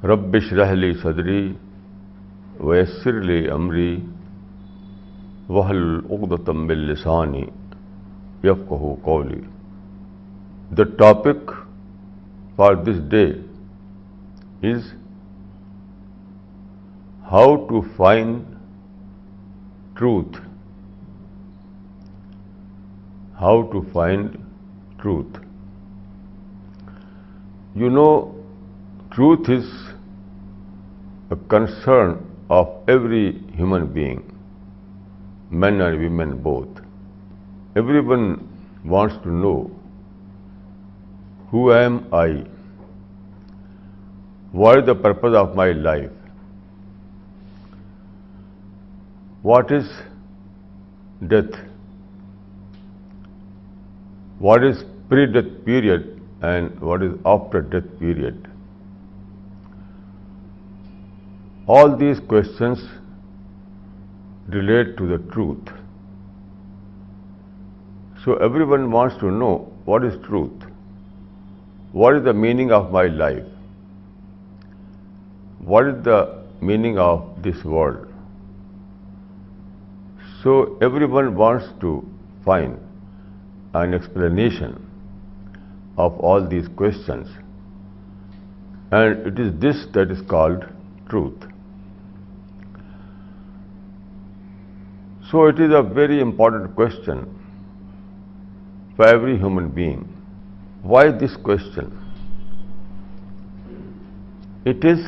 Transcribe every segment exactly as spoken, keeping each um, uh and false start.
Rabbi इश्रह ली सदरी वयस्सिर ली अमरी वहलुल उक़दतम मिन लिसानी यफ़क़हू क़ौली. The topic for this day is how to find truth. How to find truth. You know, truth is a concern of every human being, men and women both. Everyone wants to know, who am I? What is the purpose of my life? What is death? What is pre-death period and what is after death period? All these questions relate to the truth. So everyone wants to know what is truth, what is the meaning of my life, what is the meaning of this world. So everyone wants to find an explanation of all these questions, and it is this that is called truth. So it is a very important question for every human being. Why this question? It is,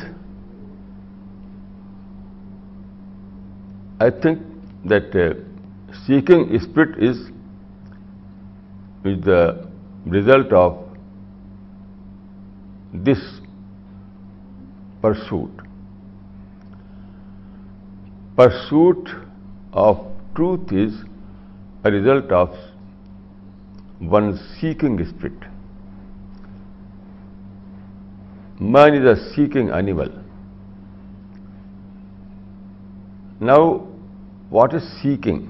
I think that uh, seeking spirit is, is the result of this pursuit. Pursuit of truth is a result of one's seeking spirit. Man is a seeking animal. Now, what is seeking?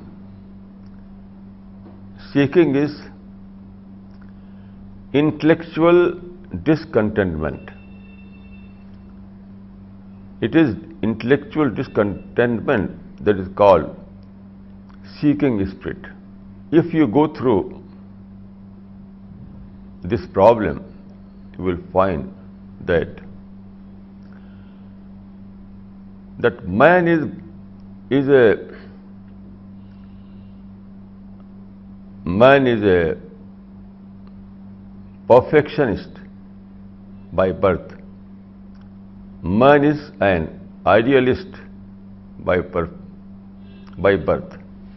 Seeking is intellectual discontentment. It is intellectual discontentment that is called seeking spirit. If you go through this problem, you will find that that man is is a man is a perfectionist by birth. Man is an idealist by birth. By birth.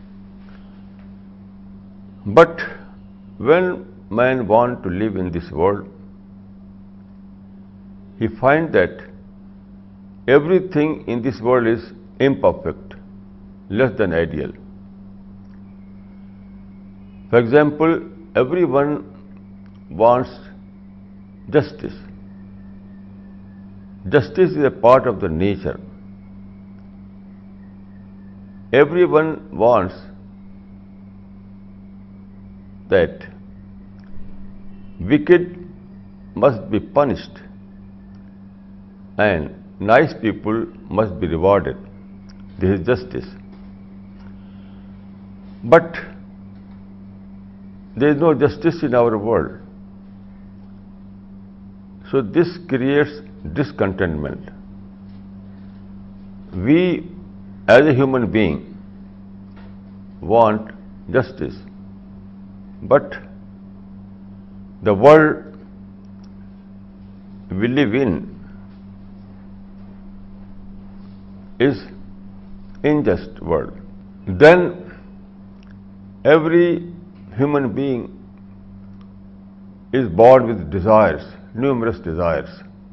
But when man wants to live in this world, he finds that everything in this world is imperfect, less than ideal. For example, everyone wants justice. Justice is a part of the nature. Everyone wants that wicked must be punished and nice people must be rewarded. This is justice. But there is no justice in our world. So this creates discontentment. We as a human being want justice, but the world we live in is unjust world. Then every human being is born with desires, numerous desires.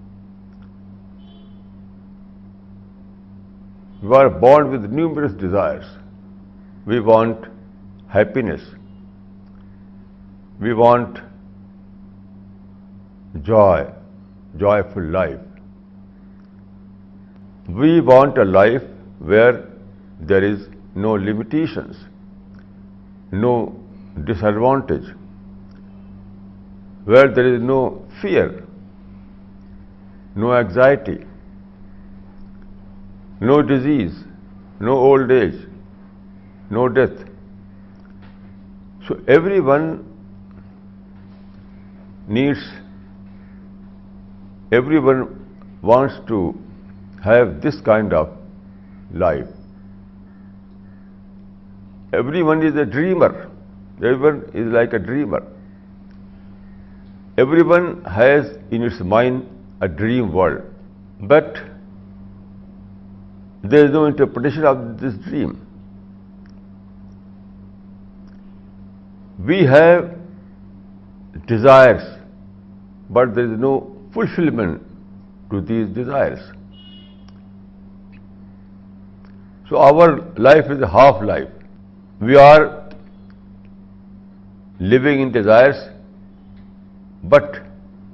We are born with numerous desires. We want happiness. We want joy, joyful life. We want a life where there is no limitations, no disadvantage, where there is no fear, no anxiety, no disease, no old age, no death. So everyone needs, everyone wants to have this kind of life. Everyone is a dreamer. Everyone is like a dreamer. Everyone has in its mind a dream world, but there is no interpretation of this dream. We have desires, but there is no fulfillment to these desires. So our life is a half life. We are living in desires, but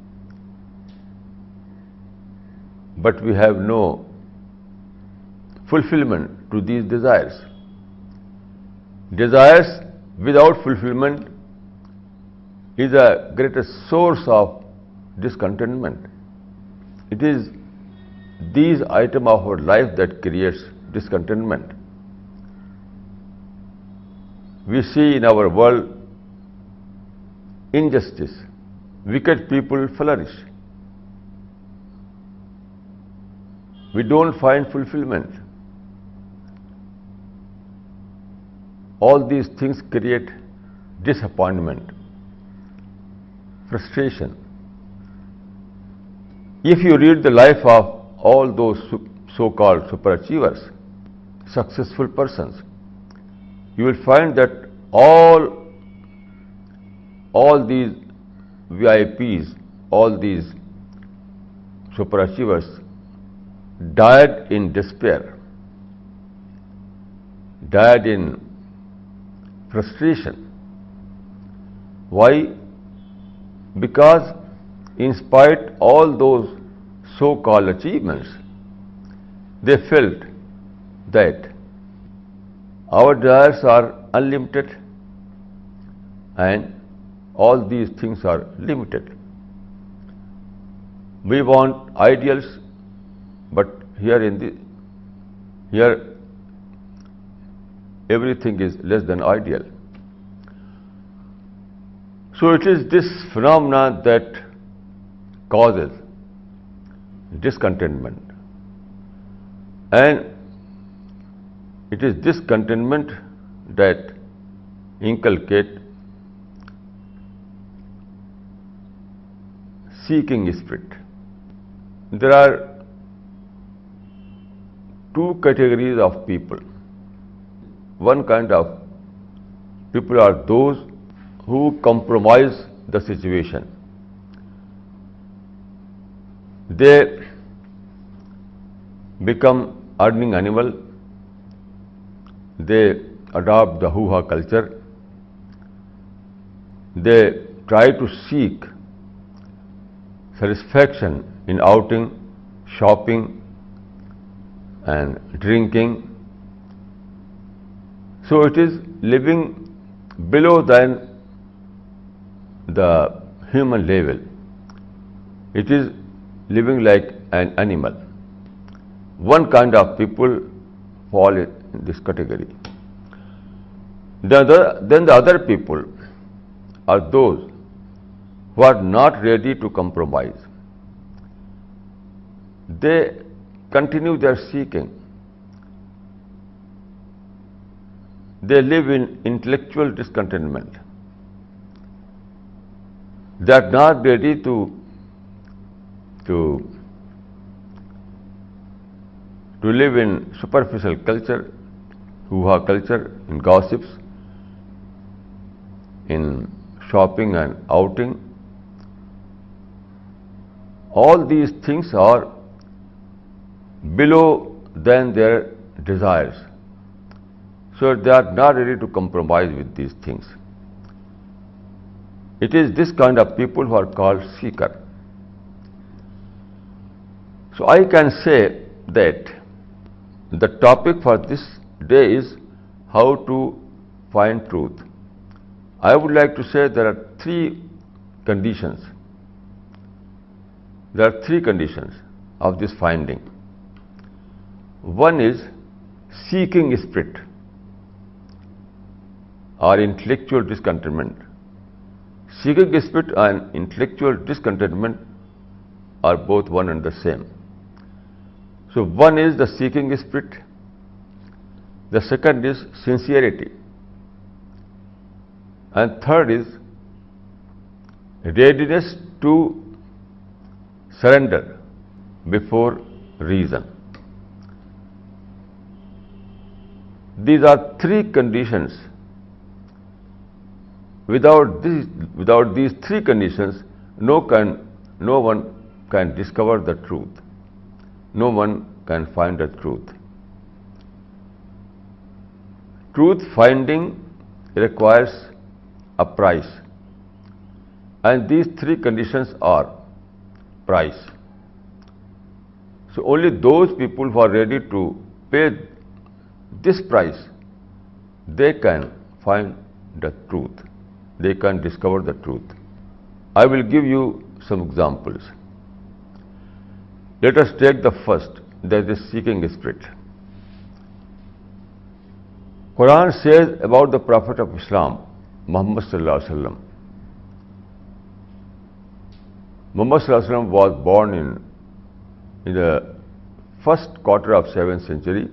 but we have no fulfillment to these desires. Desires without fulfillment is the greatest source of discontentment. It is these items of our life that creates discontentment. We see in our world injustice. Wicked people flourish. We don't find fulfillment. All these things create disappointment, frustration. If you read the life of all those so-called superachievers, successful persons, you will find that all, all these V I Ps, all these superachievers died in despair, died in frustration. Why? Because in spite all those so-called achievements, they felt that our desires are unlimited and all these things are limited. We want ideals, but here in the here everything is less than ideal. So it is this phenomena that causes discontentment, and it is this contentment that inculcate seeking spirit. There are two categories of people. One kind of people are those who compromise the situation. They become earning animal. They adopt the hoo-ha culture. They try to seek satisfaction in outing, shopping, and drinking. So it is living below than the human level. It is living like an animal. One kind of people fall in this category. The other, then the other people are those who are not ready to compromise. They continue their seeking. They live in intellectual discontentment. They are not ready to, to, to live in superficial culture, hoo-ha culture, in gossips, in shopping and outing. All these things are below than their desires. So they are not ready to compromise with these things. It is this kind of people who are called seeker. So I can say that the topic for this day is how to find truth. I would like to say there are three conditions. There are three conditions of this finding. One is seeking spirit or intellectual discontentment. Seeking spirit and intellectual discontentment are both one and the same. So one is the seeking spirit, the second is sincerity, and third is readiness to surrender before reason. These are three conditions. Without these, without these three conditions, no can, no one can discover the truth. No one can find the truth. Truth finding requires a price, and these three conditions are price. So only those people who are ready to pay this price, they can find the truth. They can discover the truth. I will give you some examples. Let us take the first, that is seeking spirit. Quran says about the Prophet of Islam, Muhammad sallallahu alaihi wasallam. Muhammad sallallahu alaihi wasallam was born in, in the first quarter of seventh century,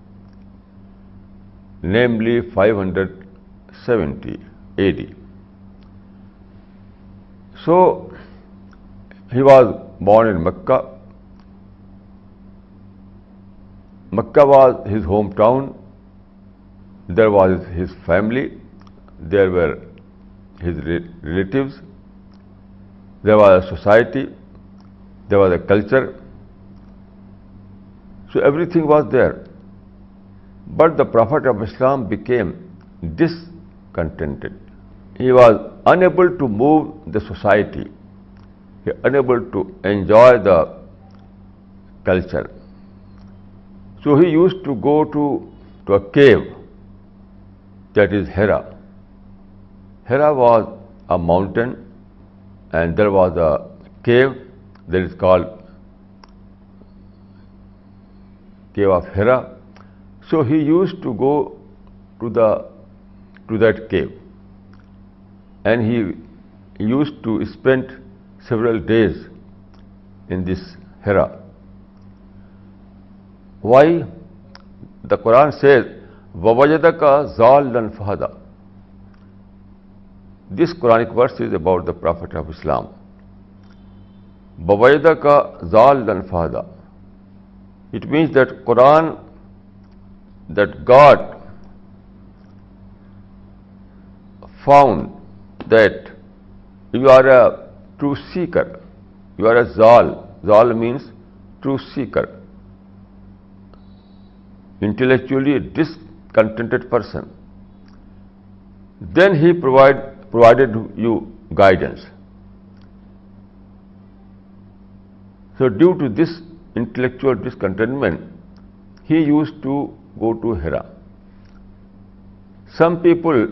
namely five hundred seventy A D. So, he was born in Mecca. Mecca was his hometown. There was his family. There were his relatives. There was a society. There was a culture. So everything was there. But the Prophet of Islam became discontented. He was unable to move the society. He was unable to enjoy the culture. So he used to go to, to a cave, that is Hira. Hira was a mountain, and there was a cave that is called Cave of Hira. So he used to go to the to that cave, and he used to spend several days in this Hira. Why? The Quran says, وَوَجَدَكَ ضَالًّا فَهَدَى. This Quranic verse is about the Prophet of Islam. وَوَجَدَكَ ضَالًّا فَهَدَى. It means that Quran, that God found that you are a true seeker. You are a zal. Zal means true seeker. Intellectually discontented person. Then he provide, provided you guidance. So due to this intellectual discontentment, he used to go to Hira. Some people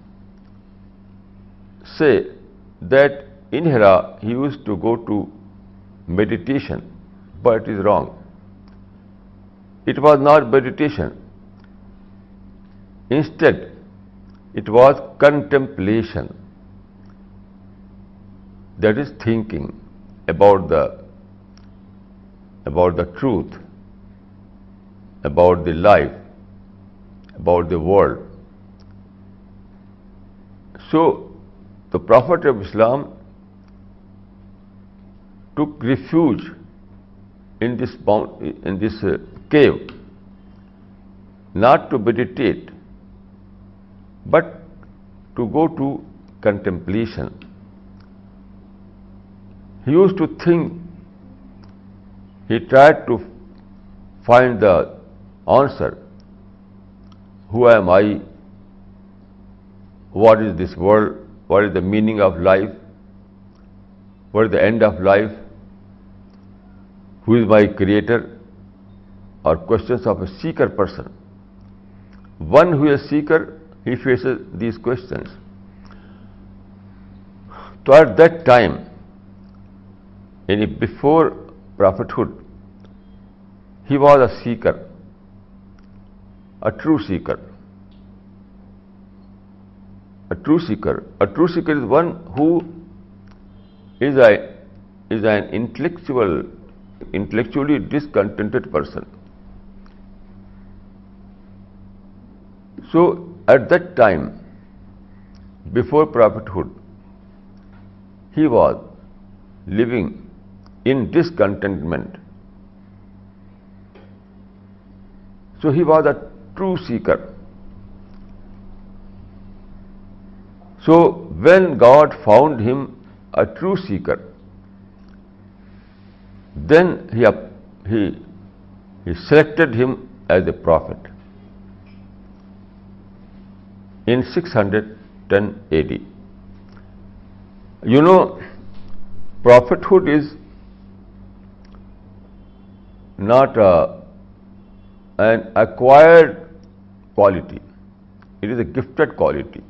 say that in Hira he used to go to meditation, but it is wrong. It was not meditation. Instead, it was contemplation. That is thinking about the about the truth, about the life, about the world. So, the Prophet of Islam took refuge in this in this uh, cave, not to meditate, but to go to contemplation. He used to think. He tried to find the answer. Who am I? What is this world? What is the meaning of life? What is the end of life? Who is my creator? Or questions of a seeker person. One who is a seeker, he faces these questions. So at that time, in before prophethood, he was a seeker. a true seeker. A true seeker. A true seeker is one who is a is an intellectual, intellectually discontented person. So at that time, before prophethood, he was living in discontentment. So he was a true seeker. So when God found him a true seeker, then he, he, he selected him as a prophet in six hundred ten A D. You know, prophethood is not a, an acquired quality, it is a gifted quality.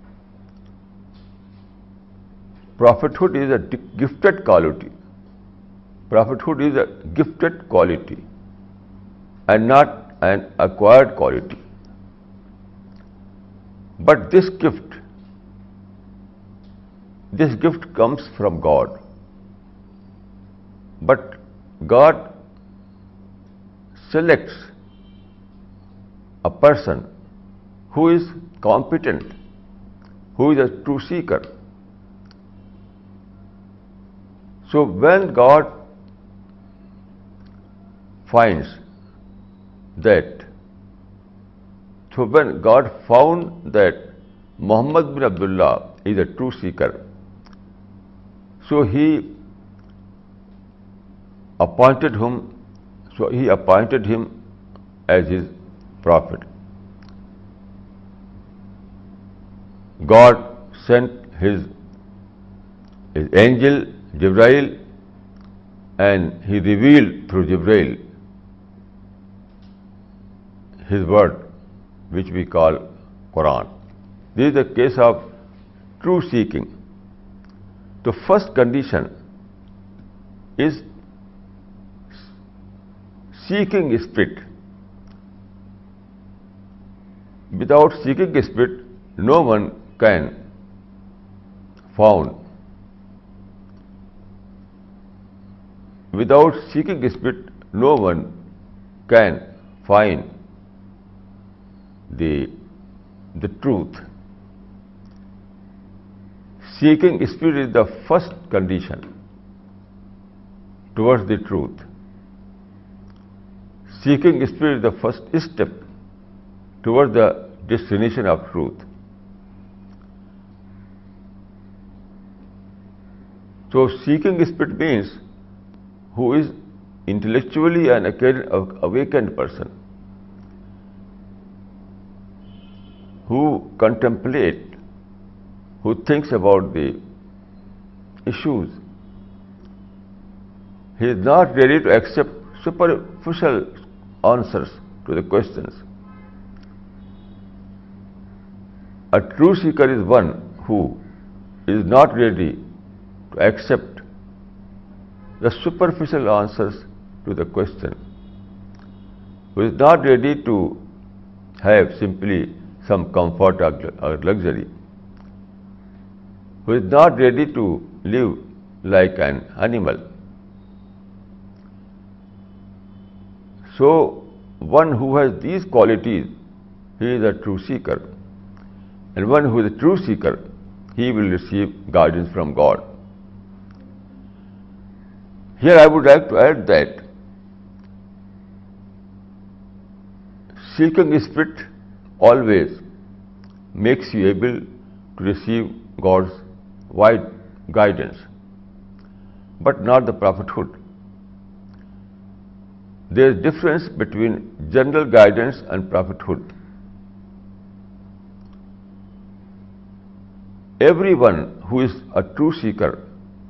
Prophethood is a gifted quality. Prophethood is a gifted quality and not an acquired quality. But this gift, this gift comes from God. But God selects a person who is competent, who is a true seeker. So when God finds that, so when God found that Muhammad bin Abdullah is a true seeker, so he appointed him, so he appointed him as his prophet. God sent his, his angel Jibreel, and he revealed through Jibreel his word, which we call Quran. This is the case of true seeking. The first condition is seeking spirit. Without seeking spirit, no one can found. Without seeking spirit, no one can find the, the truth. Seeking spirit is the first condition towards the truth. Seeking spirit is the first step towards the destination of truth. So seeking spirit means who is intellectually an awakened person, who contemplate, who thinks about the issues. He is not ready to accept superficial answers to the questions. A true seeker is one who is not ready to accept the superficial answers to the question, who is not ready to have simply some comfort or luxury, who is not ready to live like an animal. So, one who has these qualities, he is a true seeker. And one who is a true seeker, he will receive guidance from God. Here I would like to add that seeking spirit always makes you able to receive God's wide guidance, but not the prophethood. There is difference between general guidance and prophethood. Everyone who is a true seeker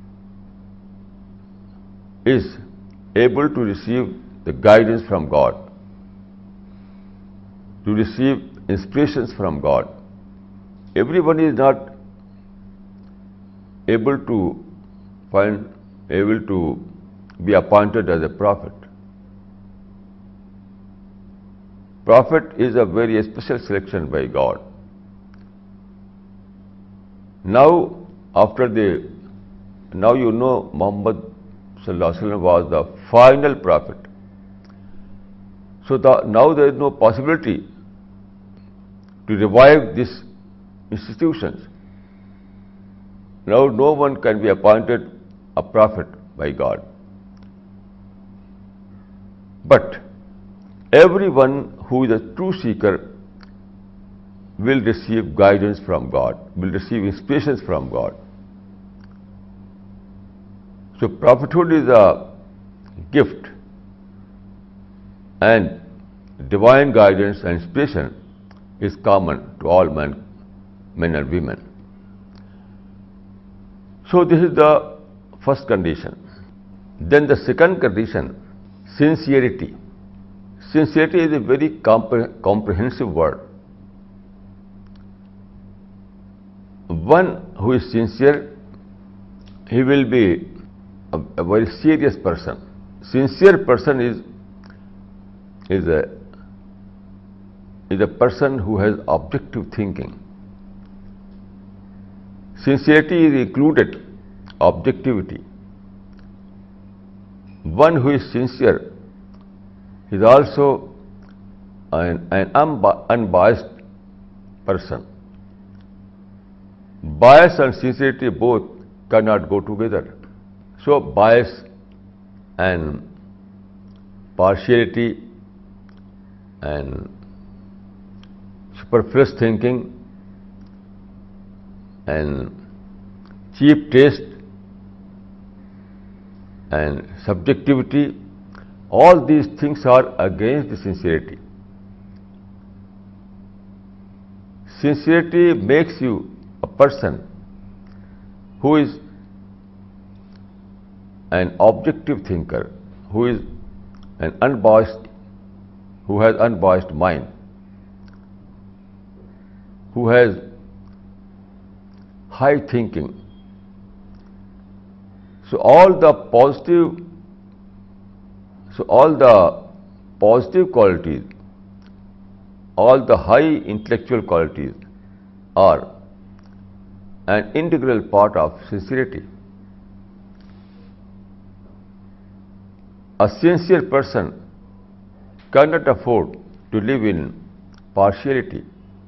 is able to receive the guidance from God, to receive inspirations from God. Everyone is not able to find, able to be appointed as a prophet. prophet is a very special selection by God. Now, after the, now you know Muhammad Sallallahu Alaihi Wasallam was the final prophet. So the, now there is no possibility to revive these institutions. Now no one can be appointed a prophet by God. But everyone who is a true seeker will receive guidance from God, will receive inspirations from God. So prophethood is a gift, and divine guidance and inspiration is common to all men, men and women. So this is the first condition. Then the second condition, sincerity. Sincerity is a very compre comprehensive word. One who is sincere, he will be a, a very serious person. Sincere person is is a is a person who has objective thinking. Sincerity is included objectivity. One who is sincere is also an, an unbiased person. Bias and sincerity both cannot go together. So bias and partiality and superfluous thinking and cheap taste and subjectivity, all these things are against the sincerity. Sincerity makes you a person who is an objective thinker, who is an unbiased, who has unbiased mind, who has high thinking. So all the positive, so all the positive qualities, all the high intellectual qualities are an integral part of sincerity. A sincere person cannot afford to live in partiality.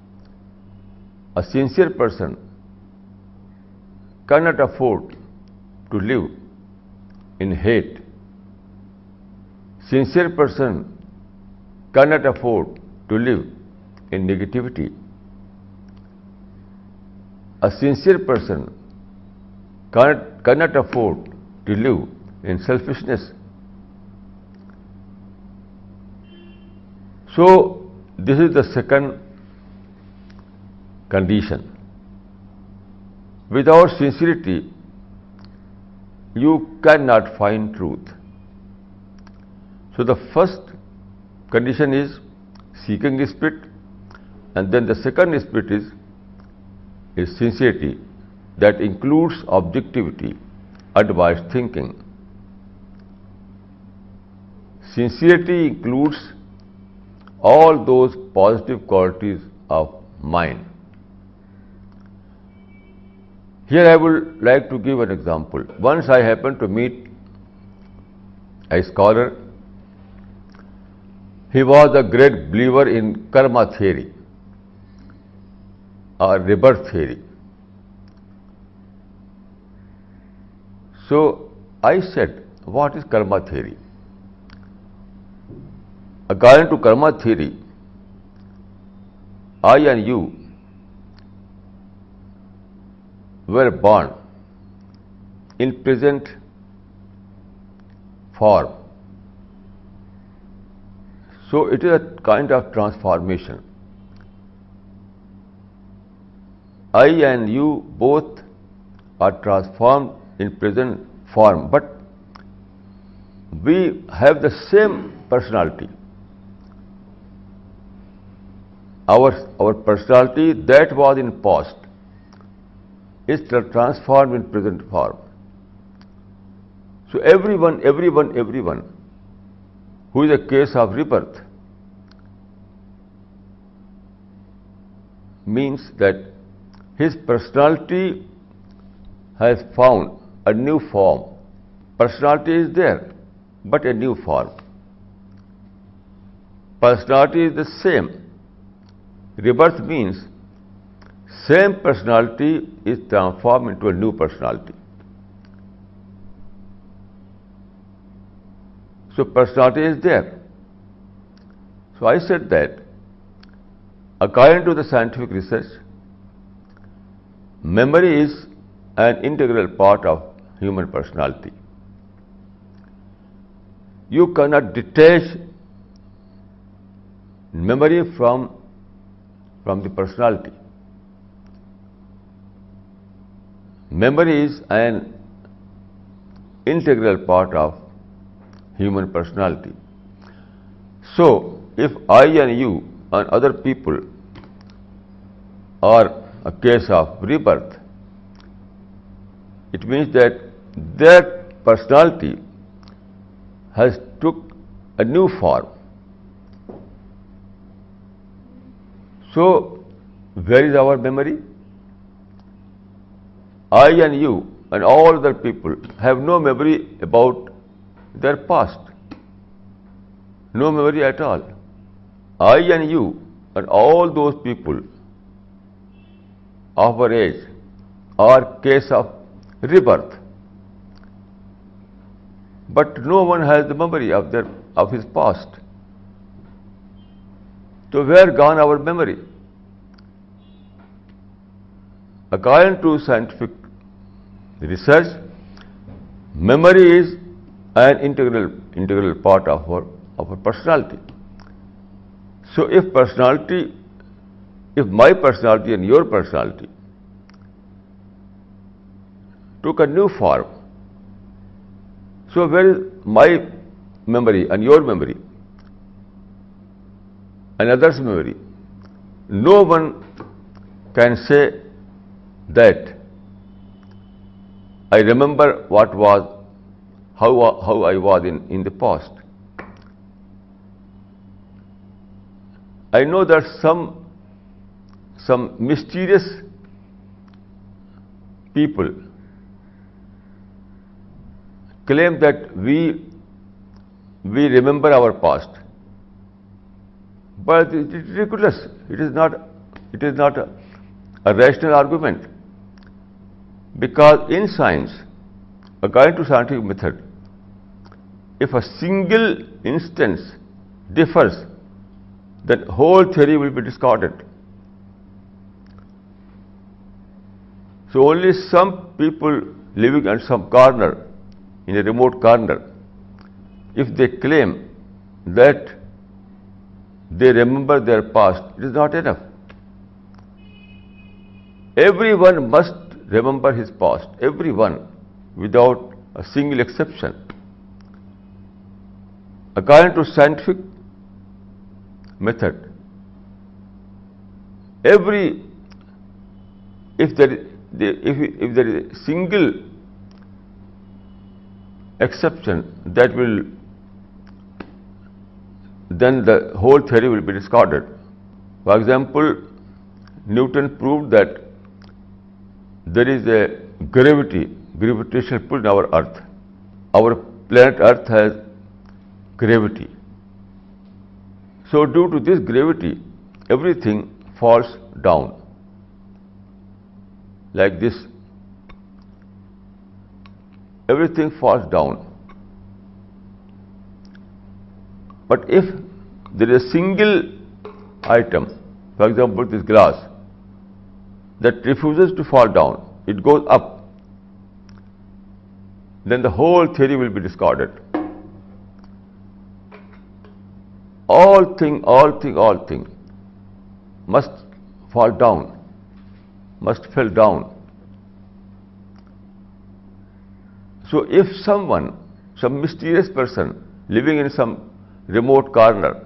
A sincere person cannot afford to live in hate. Sincere person cannot afford to live in negativity. A sincere person cannot, cannot afford to live in selfishness. So, this is the second condition. Without sincerity, you cannot find truth. So, the first condition is seeking spirit, and then the second spirit is, is sincerity, that includes objectivity, unbiased thinking. Sincerity includes all those positive qualities of mind. Here I would like to give an example. Once I happened to meet a scholar. He was a great believer in karma theory or rebirth theory. So I said, what is karma theory? According to karma theory, I and you were born in present form. So it is a kind of transformation. I and you both are transformed in present form, but we have the same personality. Our, our personality that was in past is transformed in present form. So everyone, everyone, everyone who is a case of rebirth means that his personality has found a new form. Personality is there, but a new form. Personality is the same. Rebirth means same personality is transformed into a new personality. So personality is there. So I said that according to the scientific research, memory is an integral part of human personality. You cannot detach memory from, from the personality. Memory is an integral part of human personality. So, if I and you and other people are a case of rebirth, it means that their personality has took a new form. So, where is our memory? I and you and all other people have no memory about their past. No memory at all. I and you and all those people of our age are case of rebirth. But no one has the memory of their of his past. So where gone our memory? According to scientific research, memory is an integral integral part of our of our personality. So if personality, if my personality and your personality took a new form, so where is my memory and your memory and others' memory? No one can say that I remember what was, how, how I was in, in the past. I know that some, some mysterious people claim that we, we remember our past. But it is ridiculous. It is not, it is not a, a rational argument. Because in science, according to scientific method, if a single instance differs, then whole theory will be discarded. So only some people living in some corner, in a remote corner, if they claim that they remember their past, it is not enough. Everyone must remember his past, everyone, without a single exception. According to scientific method, every, if there is, if, if there is a single exception, that will, then the whole theory will be discarded. For example, Newton proved that there is a gravity, gravitational pull in our Earth. Our planet Earth has gravity. So due to this gravity, everything falls down. Like this. Everything falls down. But if there is a single item, for example this glass, that refuses to fall down, it goes up, then the whole theory will be discarded. All thing, all thing, all thing must fall down, must fall down. So if someone, some mysterious person living in some remote corner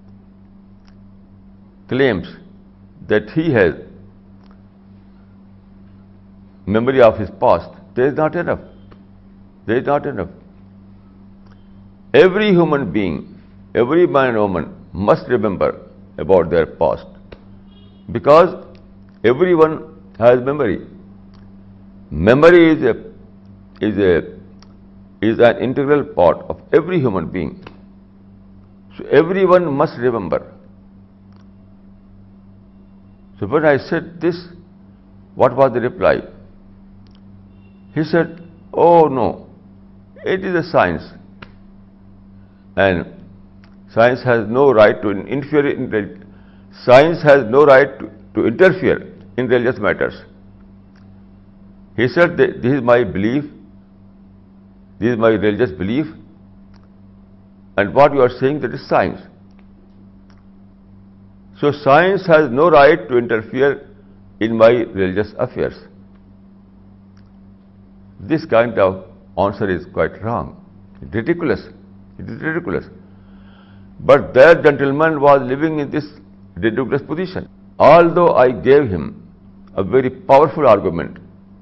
claims that he has memory of his past, there is not enough. There is not enough. Every human being, every man and woman must remember about their past. Because everyone has memory. Memory is a is a is an integral part of every human being. So everyone must remember. So when I said this, what was the reply? He said, "Oh no, it is a science, and science has no right to interfere in science has no right to, to interfere in religious matters." He said that this is my belief, this is my religious belief, and what you are saying, that is science. So science has no right to interfere in my religious affairs. This kind of answer is quite wrong, ridiculous. It is ridiculous. But that gentleman was living in this ridiculous position. Although I gave him a very powerful argument,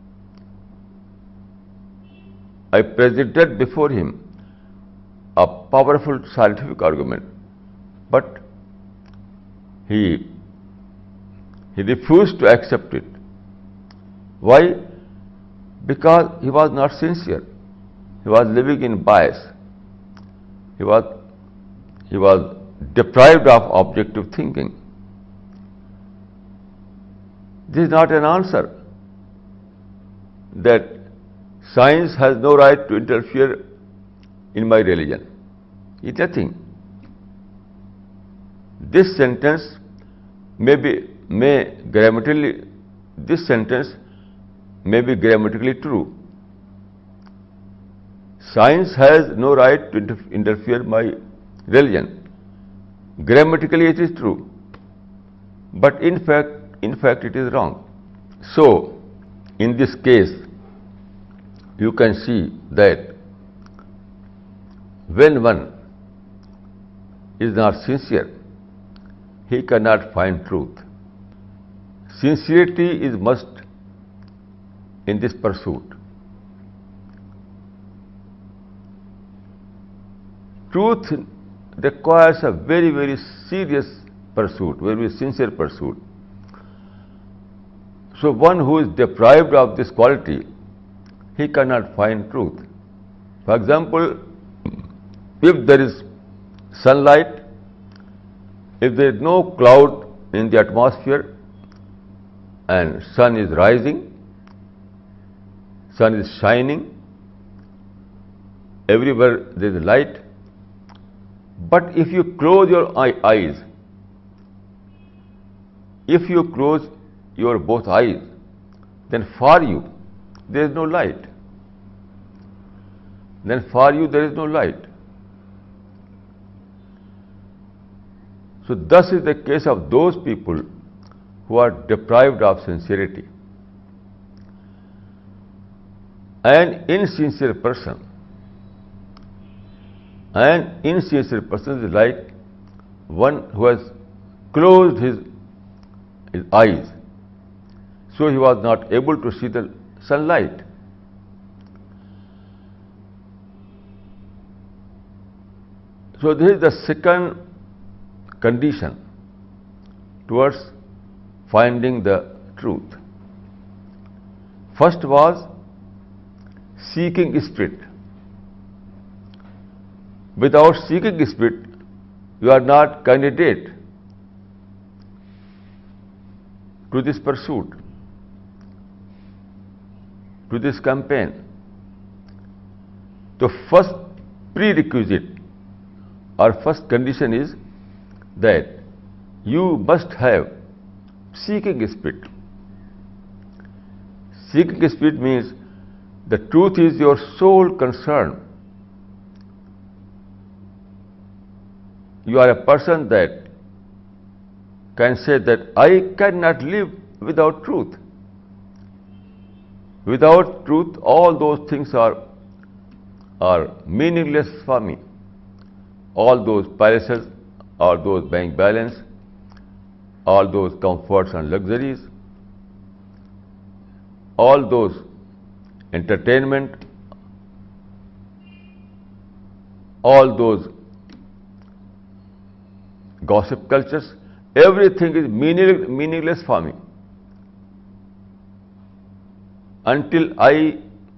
I presented before him a powerful scientific argument, but he, he refused to accept it. Why? Because he was not sincere. He was living in bias. He was, he was deprived of objective thinking. This is not an answer that science has no right to interfere in my religion. It's nothing. This sentence may be, may grammatically, this sentence may be grammatically true. Science has no right to inter interfere in my religion. Grammatically it is true, but in fact, in fact it is wrong. So, in this case, you can see that when one is not sincere, he cannot find truth. Sincerity is must in this pursuit. Truth requires a very, very serious pursuit, very sincere pursuit. So one who is deprived of this quality, he cannot find truth. For example, if there is sunlight, if there is no cloud in the atmosphere and sun is rising, sun is shining, everywhere there is light, but if you close your eye, eyes, if you close your both eyes, then for you there is no light. Then for you there is no light. So thus is the case of those people who are deprived of sincerity. An insincere person, an insincere person is like one who has closed his, his eyes, so he was not able to see the sunlight. So this is the second condition towards finding the truth. First was seeking spirit. Without seeking spirit, you are not candidate to this pursuit, to this campaign. The first prerequisite or first condition is that you must have seeking spirit. Seeking spirit means the truth is your sole concern. You are a person that can say that I cannot live without truth. Without truth, all those things are, are meaningless for me. All those palaces, all those bank balance, all those comforts and luxuries, all those entertainment, all those gossip cultures, everything is meaning, meaningless for me. until I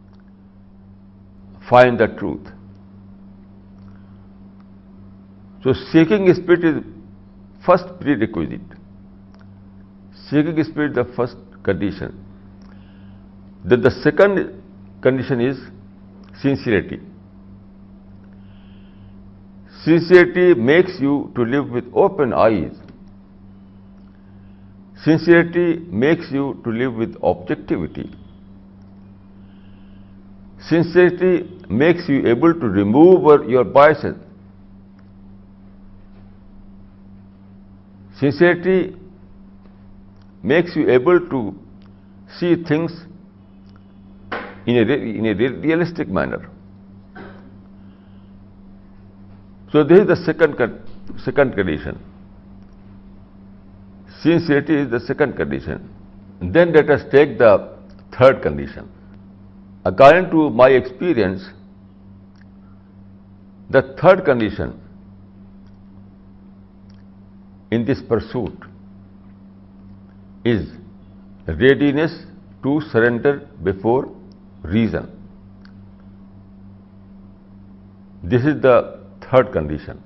find the truth. So seeking spirit is first prerequisite. Seeking spirit is the first condition. Then the second condition is sincerity. Sincerity makes you to live with open eyes. Sincerity makes you to live with objectivity. Sincerity makes you able to remove your biases. Sincerity makes you able to see things in a, in a realistic manner. So this is the second, second condition. Sincerity is the second condition. Then let us take the third condition. According to my experience, the third condition in this pursuit is readiness to surrender before reason. This is the third condition.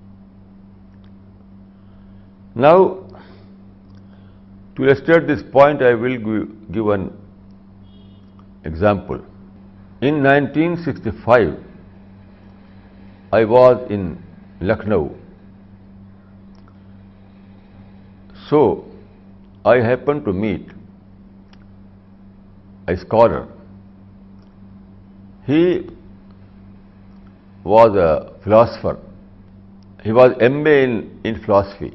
Now, to illustrate this point, I will give, give an example. In nineteen sixty-five, I was in Lucknow. So, I happened to meet a scholar. He was a philosopher. He was M A in, in philosophy.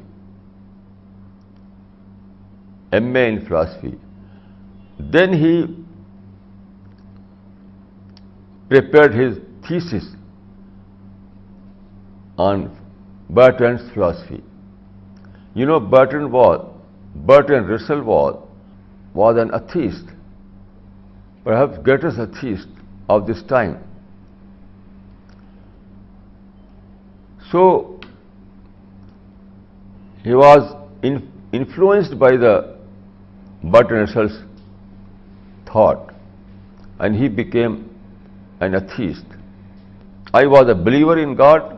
M A in philosophy. Then he prepared his thesis on Bertrand's philosophy. You know, Bertrand was, Bertrand Russell was, was an atheist, perhaps greatest atheist of this time. So, he was in, influenced by the Bertrand Russell's thought, and he became an atheist. I was a believer in God.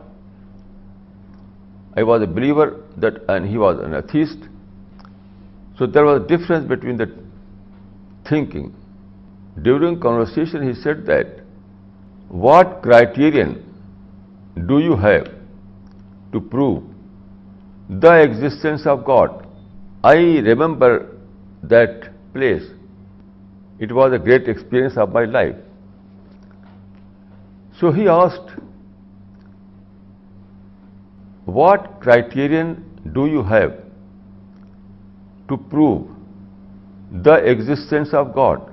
I was a believer that, and he was an atheist. So there was a difference between the thinking. During conversation, he said that, what criterion do you have to prove the existence of God? I remember that place. It was a great experience of my life. So he asked, what criterion do you have to prove the existence of God?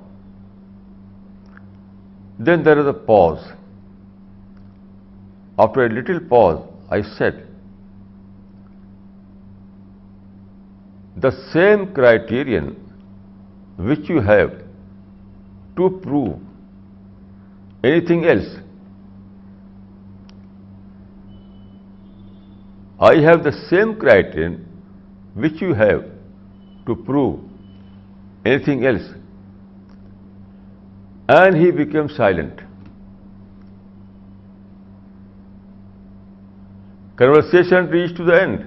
Then there is a pause. After a little pause, I said, the same criterion which you have to prove anything else. I have the same criterion which you have to prove anything else. And he became silent. Conversation reached to the end.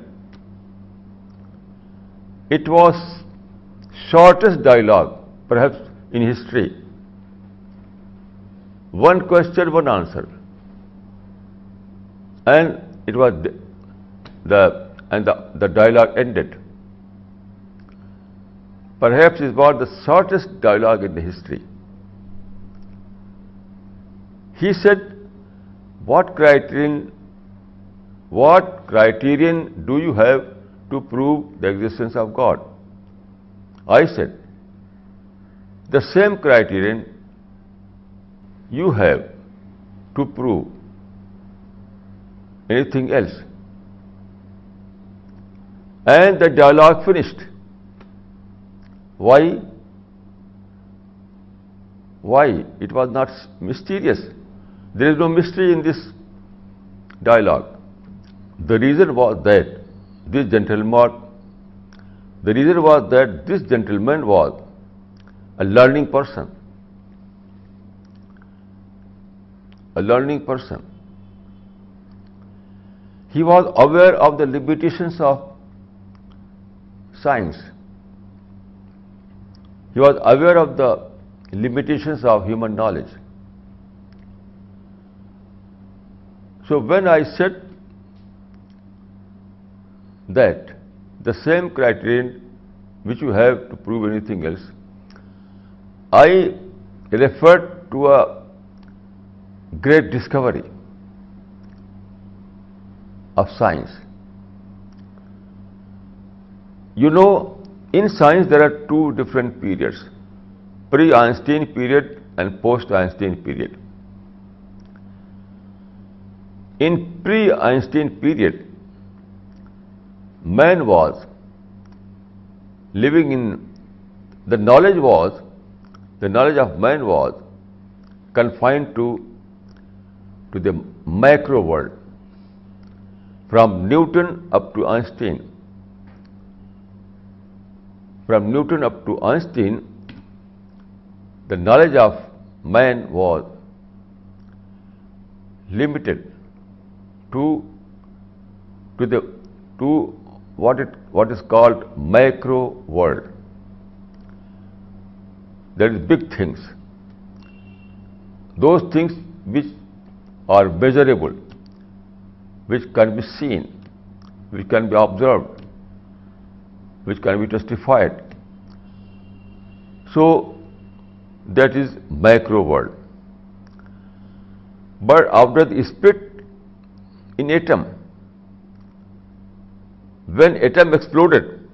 It was shortest dialogue, perhaps in history. One question, one answer. And it was the, the and the, the dialogue ended. Perhaps it was the shortest dialogue in the history. He said, what criterion, what criterion do you have to prove the existence of God? I said, the same criterion you have to prove anything else. And the dialogue finished. Why? Why? It was not mysterious. There is no mystery in this dialogue. The reason was that this gentleman, the reason was that this gentleman was a learning person. a learning person. He was aware of the limitations of science. He was aware of the limitations of human knowledge. So when I said that the same criterion which you have to prove anything else, I referred to a great discovery of science. You know, in science there are two different periods, pre-Einstein period and post-Einstein period. In pre-Einstein period, man was living in, the knowledge was, the knowledge of man was confined to, to the macro world. From Newton up to Einstein, from Newton up to Einstein, the knowledge of man was limited to, to the to what it what is called macro world. That is big things. Those things which are measurable, which can be seen, which can be observed, which can be testified. So that is macro world. But after the split in atom, when atom exploded,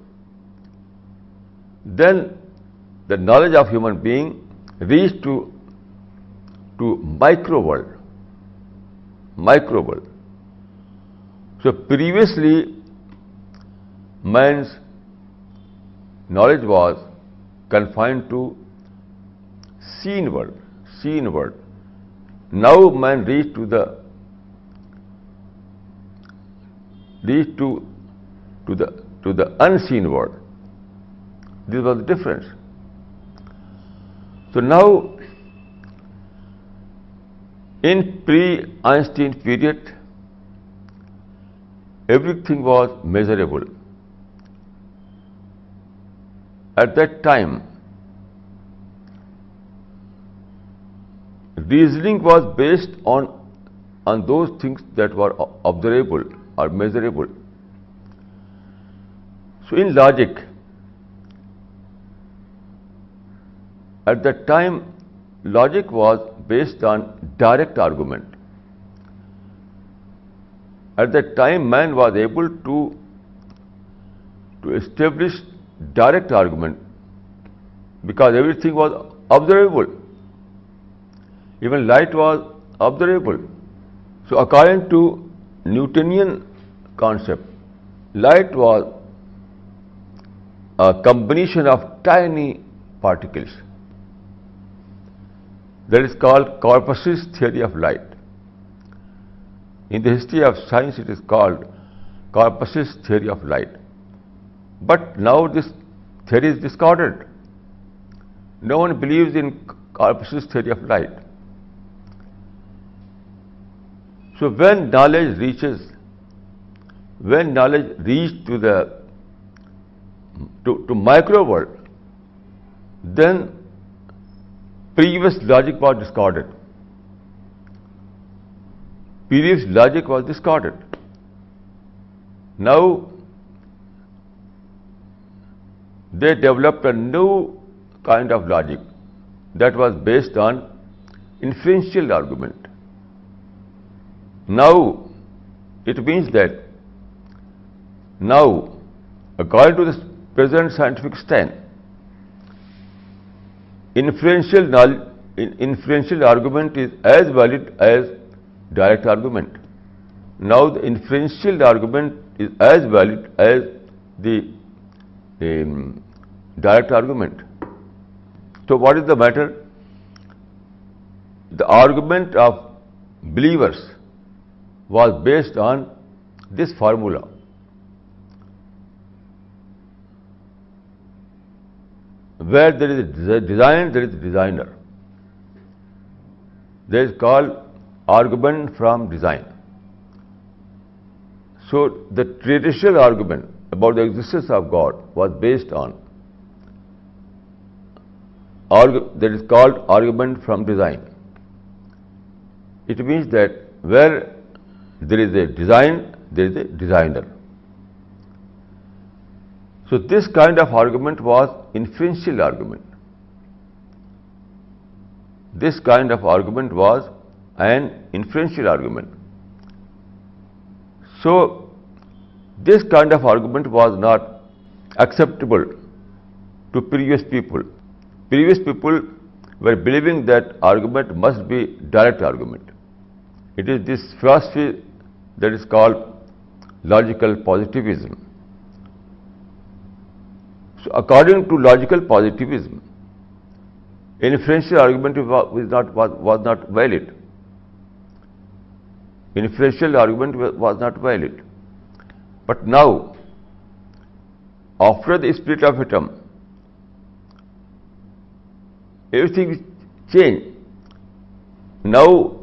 then the knowledge of human being reached to, to micro world, micro world. So previously man's knowledge was confined to seen world, seen world. Now man reached to the reached to to the to the unseen world. This was the difference. So now in pre-Einstein period, everything was measurable. At that time, reasoning was based on, on those things that were observable or measurable. So in logic, at that time, logic was based on direct argument. At that time, man was able to, to establish direct argument because everything was observable. Even light was observable. So according to Newtonian concept, light was a combination of tiny particles. That is called Corpus's theory of light. In the history of science, it is called Corpus's theory of light. But now this theory is discarded. No one believes in Corpus's theory of light. So when knowledge reaches, when knowledge reaches to the to, to micro world, then previous logic was discarded. Previous logic was discarded. Now they developed a new kind of logic that was based on inferential argument. Now it means that now, according to the present scientific stand, inferential knowledge, inferential argument is as valid as direct argument. Now the inferential argument is as valid as the um, direct argument. So what is the matter? The argument of believers was based on this formula. Where there is a design, there is a designer. There is called argument from design. So the traditional argument about the existence of God was based on argu- that is called argument from design. It means that where there is a design, there is a designer. So this kind of argument was inferential argument. This kind of argument was an inferential argument. So this kind of argument was not acceptable to previous people. Previous people were believing that argument must be direct argument. It is this philosophy that is called logical positivism. So according to logical positivism, inferential argument was not, was, was not valid. Inferential argument was not valid. But now, after the split of atom, everything changed. Now,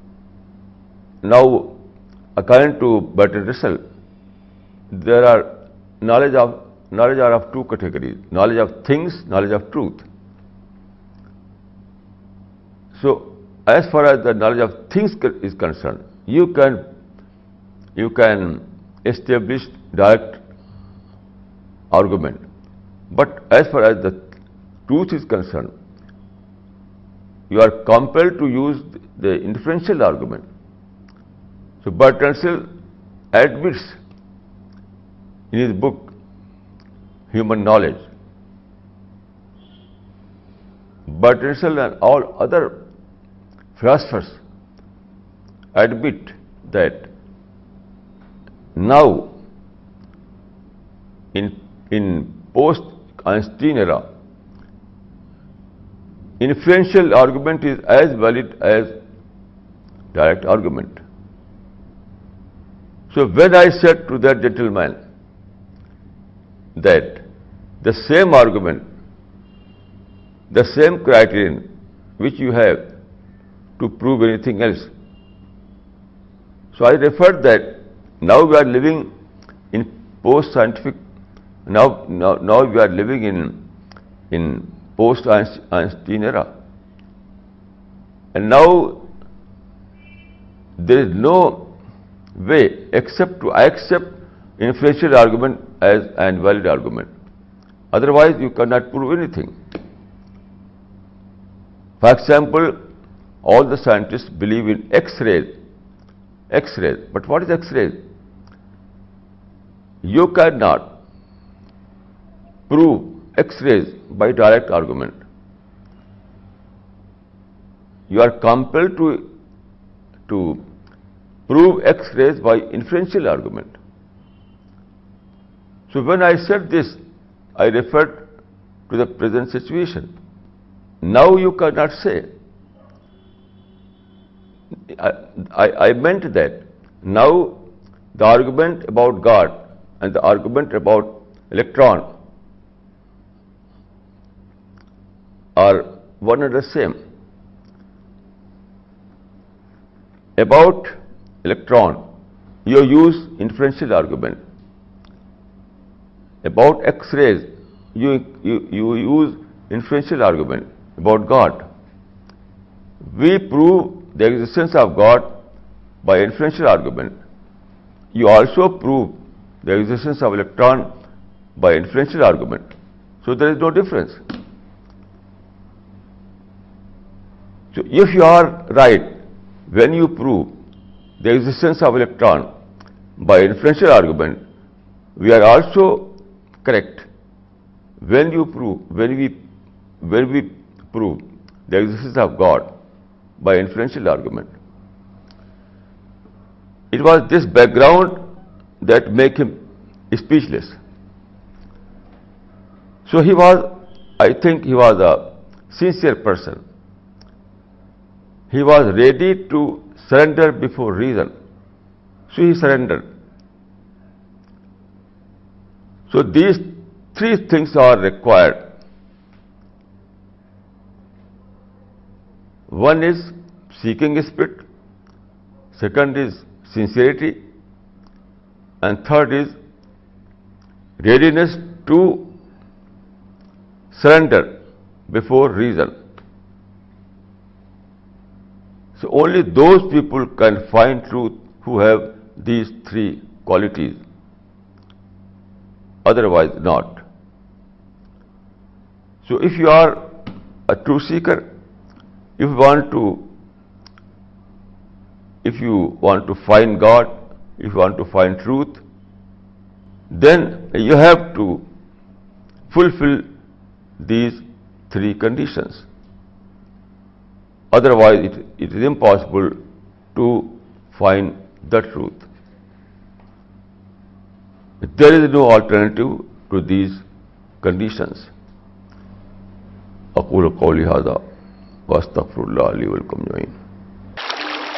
now, according to Bertrand Russell, there are knowledge of knowledge are of two categories: knowledge of things, knowledge of truth. So, as far as the knowledge of things is concerned, you can you can establish direct argument. But as far as the truth is concerned, you are compelled to use the inferential argument. So Bertrand Russell admits in his book Human Knowledge, Bertrand Russell and all other philosophers admit that now in, in post-Einstein era, inferential argument is as valid as direct argument. So when I said to that gentleman that the same argument, the same criterion which you have to prove anything else, so I referred that now we are living in post-scientific, now, now, now we are living in, in post-Einstein era. And now there is no way except to accept inferential argument as an valid argument. Otherwise, you cannot prove anything. For example, all the scientists believe in X-rays. X-rays. But what is X-rays? You cannot prove X-rays by direct argument. You are compelled to, to prove X-rays by inferential argument. So when I said this, I referred to the present situation. Now you cannot say. I, I, I meant that now the argument about God and the argument about electron are one and the same. About electron, you use inferential argument. About X-rays, you, you, you use inferential argument. About God, we prove the existence of God by inferential argument. You also prove the existence of electron by inferential argument. So there is no difference. So if you are right when you prove the existence of electron by inferential argument, we are also correct when you prove when we when we prove the existence of God by inferential argument. It was this background that made him speechless. So he was, I think he was a sincere person. He was ready to surrender before reason. So he surrendered. So these three things are required. One is seeking spirit, second is sincerity, and third is readiness to surrender before reason. So only those people can find truth who have these three qualities, otherwise not. So if you are a truth seeker, if you want to if you want to find God, if you want to find truth, then you have to fulfill these three conditions. Otherwise, it, it is impossible to find the truth. There is no alternative to these conditions. أقول قولي هذا وأستغفر الله لي ولكم أجمعين.